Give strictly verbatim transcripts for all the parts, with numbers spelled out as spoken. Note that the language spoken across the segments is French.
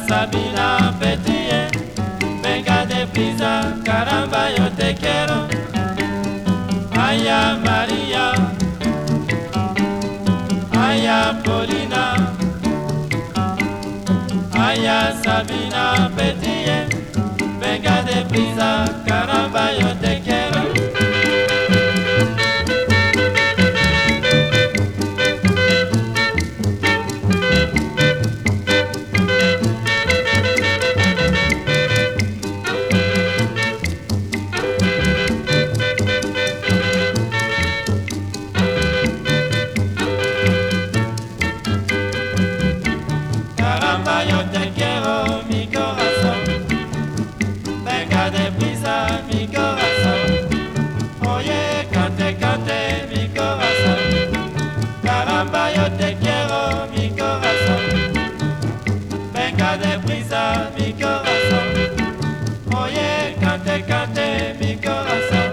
Sabina Petie, venga de prisa, caramba yo te quiero. Aya María, aya Polina, aya Sabina Petie, venga de prisa, caramba yo te quiero. Caramba, yo te quiero, mi corazón. Venga deprisa, mi corazón. Oye, cante, cante, mi corazón. Caramba, yo te quiero, mi corazón. Venga deprisa, mi corazón. Oye, cante, cante, mi corazón.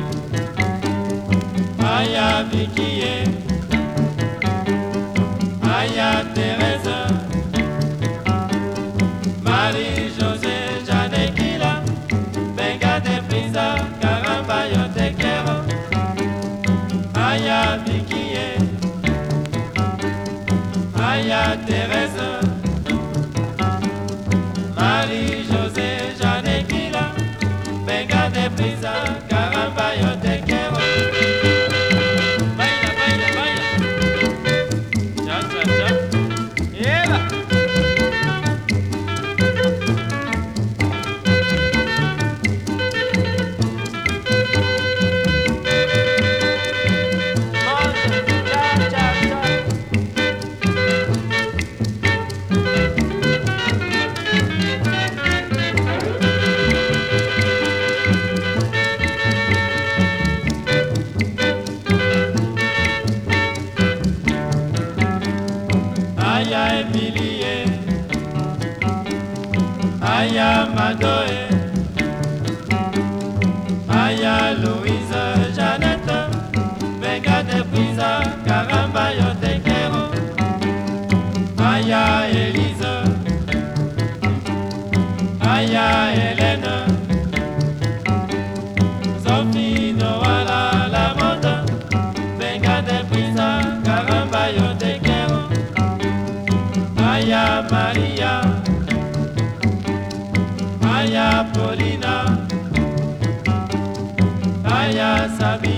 Aya, Vicky, aya, Teresa. Marie-José, Janequila, venga deprisa, caramba yo te quiero. Aya Vicky, aya Teresa. Marie-José, Janequila, venga deprisa, caramba yo te quiero. Baila, baila, baila. Cha, cha, cha. ¡Ela! Aya Emilie, aya Madoe, aya Louise, Jeannette, venga deprisa, caramba yo te quiero. Aya Elise, aya Hélène, Sophie Noala la mode, venga deprisa, caramba yo te quiero. Aya Maria, aya Polina, aya Sabina.